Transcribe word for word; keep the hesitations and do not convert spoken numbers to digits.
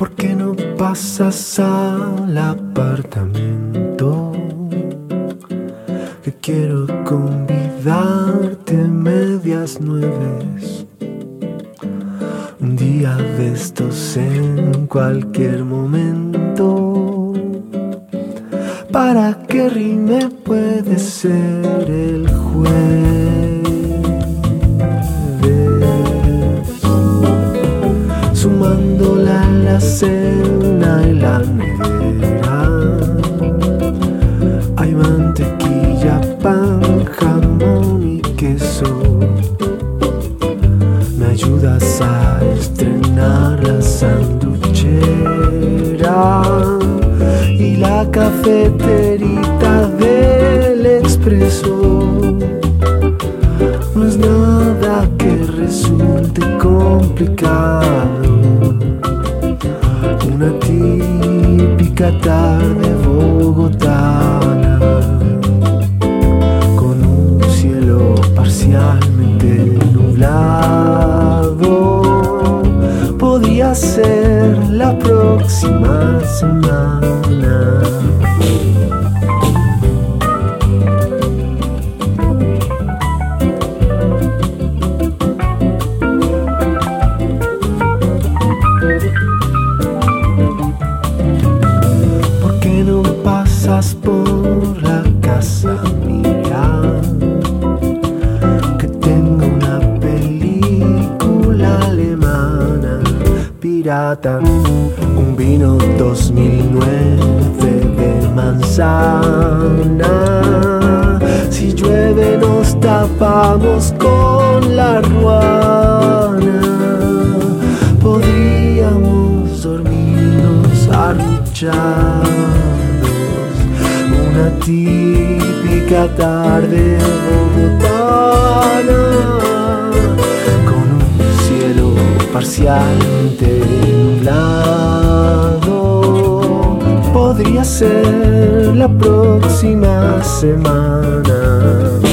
¿Por qué no pasas al apartamento? Que quiero convidarte medias nueves. Un día de estos en cualquier momento. Para que rime puede ser el jueves. Sumando la alacena y la nevera. Hay mantequilla, pan, jamón y queso. Me ayudas a estrenar la sanduchera y la cafeterita del expreso. No es nada que resulte complicado. Una típica tarde bogotana con un cielo parcialmente nublado. Podría ser la próxima semana. ¿Por qué no pasas por la casa mía? Que tengo una película alemana pirata, un vino dos mil nueve de manzana. Si llueve nos tapamos con la ruana. Podríamos dormirnos arruchados. Una típica tarde bogotana con un cielo parcialmente nublado. Podría ser la próxima semana.